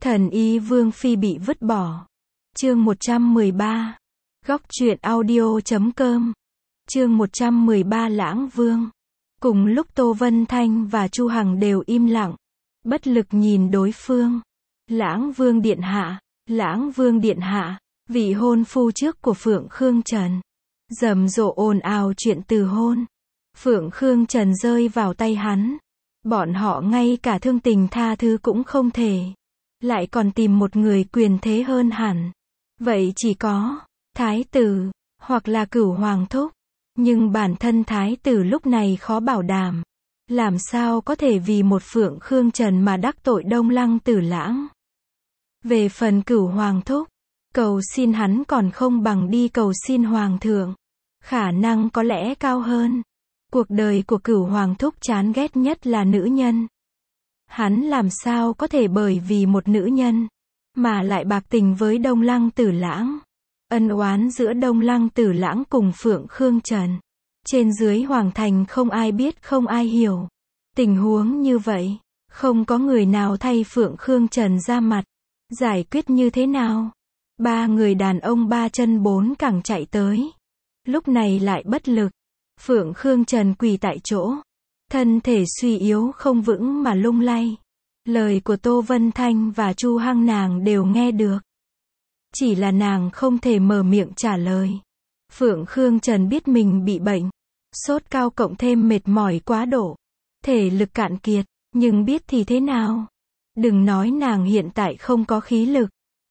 Thần y Vương Phi bị vứt bỏ. Chương 113. Góc truyện audio.com. Chương 113 Lãng Vương. Cùng lúc Tô Vân Thanh và Chu Hằng đều im lặng, bất lực nhìn đối phương. Lãng Vương điện hạ, Lãng Vương điện hạ, vị hôn phu trước của Phượng Khương Trần. Rầm rộ ồn ào chuyện từ hôn. Phượng Khương Trần rơi vào tay hắn. Bọn họ ngay cả thương tình tha thứ cũng không thể. Lại còn tìm một người quyền thế hơn hẳn. Vậy chỉ có thái tử, hoặc là Cửu Hoàng thúc. Nhưng bản thân thái tử lúc này khó bảo đảm. Làm sao có thể vì một Phượng Khương Trần mà đắc tội Đông Lăng Tử Lãng. Về phần Cửu Hoàng thúc, cầu xin hắn còn không bằng đi cầu xin Hoàng thượng. Khả năng có lẽ cao hơn. Cuộc đời của Cửu Hoàng thúc chán ghét nhất là nữ nhân. Hắn làm sao có thể bởi vì một nữ nhân mà lại bạc tình với Đông Lăng Tử Lãng. Ân oán giữa Đông Lăng Tử Lãng cùng Phượng Khương Trần, trên dưới Hoàng thành không ai biết, không ai hiểu. Tình huống như vậy, không có người nào thay Phượng Khương Trần ra mặt. Giải quyết như thế nào? Ba người đàn ông ba chân bốn cẳng chạy tới. Lúc này lại bất lực. Phượng Khương Trần quỳ tại chỗ, thân thể suy yếu không vững mà lung lay. Lời của Tô Vân Thanh và Chu Hằng nàng đều nghe được. Chỉ là nàng không thể mở miệng trả lời. Phượng Khương Trần biết mình bị bệnh, sốt cao cộng thêm mệt mỏi quá độ, thể lực cạn kiệt, nhưng biết thì thế nào? Đừng nói nàng hiện tại không có khí lực.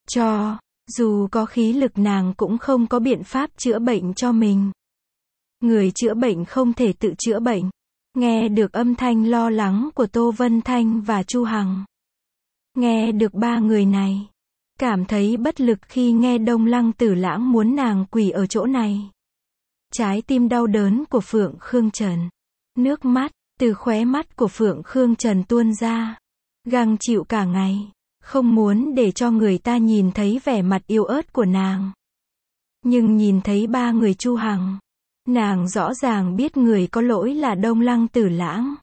Dù có khí lực nàng cũng không có biện pháp chữa bệnh cho mình. Người chữa bệnh không thể tự chữa bệnh. Nghe được âm thanh lo lắng của Tô Vân Thanh và Chu Hằng. Nghe được ba người này. Cảm thấy bất lực khi nghe Đông Lăng Tử Lãng muốn nàng quỳ ở chỗ này. Trái tim đau đớn của Phượng Khương Trần. Nước mắt từ khóe mắt của Phượng Khương Trần tuôn ra. Gắng chịu cả ngày. Không muốn để cho người ta nhìn thấy vẻ mặt yếu ớt của nàng. Nhưng nhìn thấy ba người Chu Hằng. Nàng rõ ràng biết người có lỗi là Đông Lăng Tử Lãng.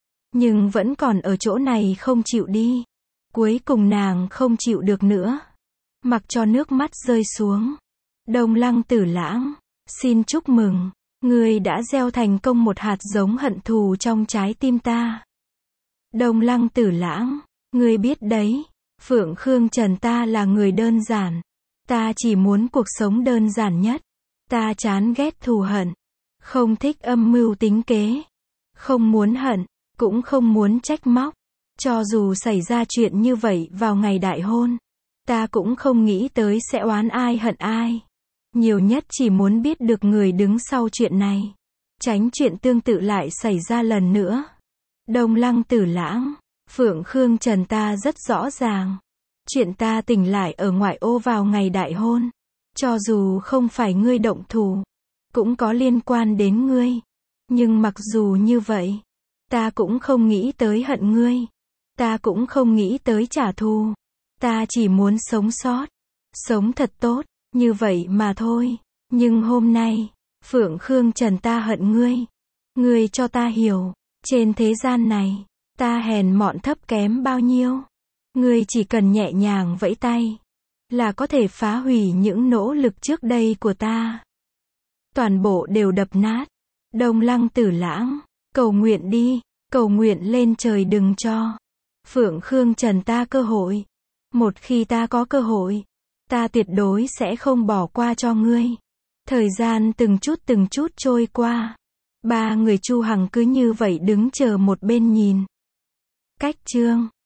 Nhưng vẫn còn ở chỗ này không chịu đi. Cuối cùng nàng không chịu được nữa. Mặc cho nước mắt rơi xuống. Đông Lăng Tử Lãng, xin chúc mừng. Ngươi đã gieo thành công một hạt giống hận thù trong trái tim ta. Đông Lăng Tử Lãng, ngươi biết đấy. Phượng Khương Trần ta là người đơn giản. Ta chỉ muốn cuộc sống đơn giản nhất. Ta chán ghét thù hận. Không thích âm mưu tính kế. Không muốn hận, cũng không muốn trách móc. Cho dù xảy ra chuyện như vậy vào ngày đại hôn, ta cũng không nghĩ tới sẽ oán ai hận ai. Nhiều nhất chỉ muốn biết được người đứng sau chuyện này. Tránh chuyện tương tự lại xảy ra lần nữa. Đông Lăng Tử Lãng, Phượng Khương Trần ta rất rõ ràng. Chuyện ta tỉnh lại ở ngoại ô vào ngày đại hôn. Cho dù không phải ngươi động thủ, cũng có liên quan đến ngươi. Nhưng mặc dù như vậy, ta cũng không nghĩ tới hận ngươi. Ta cũng không nghĩ tới trả thù. Ta chỉ muốn sống sót. Sống thật tốt, như vậy mà thôi. Nhưng hôm nay, Phượng Khương Trần ta hận ngươi. Ngươi cho ta hiểu, trên thế gian này, ta hèn mọn thấp kém bao nhiêu. Ngươi chỉ cần nhẹ nhàng vẫy tay, là có thể phá hủy những nỗ lực trước đây của ta. Toàn bộ đều đập nát. Đông Lăng Tử Lãng, cầu nguyện đi, cầu nguyện lên trời đừng cho Phượng Khương Trần ta cơ hội. Một khi ta có cơ hội, ta tuyệt đối sẽ không bỏ qua cho ngươi. Thời gian từng chút trôi qua. Ba người Chu Hằng cứ như vậy đứng chờ một bên nhìn. Cách chương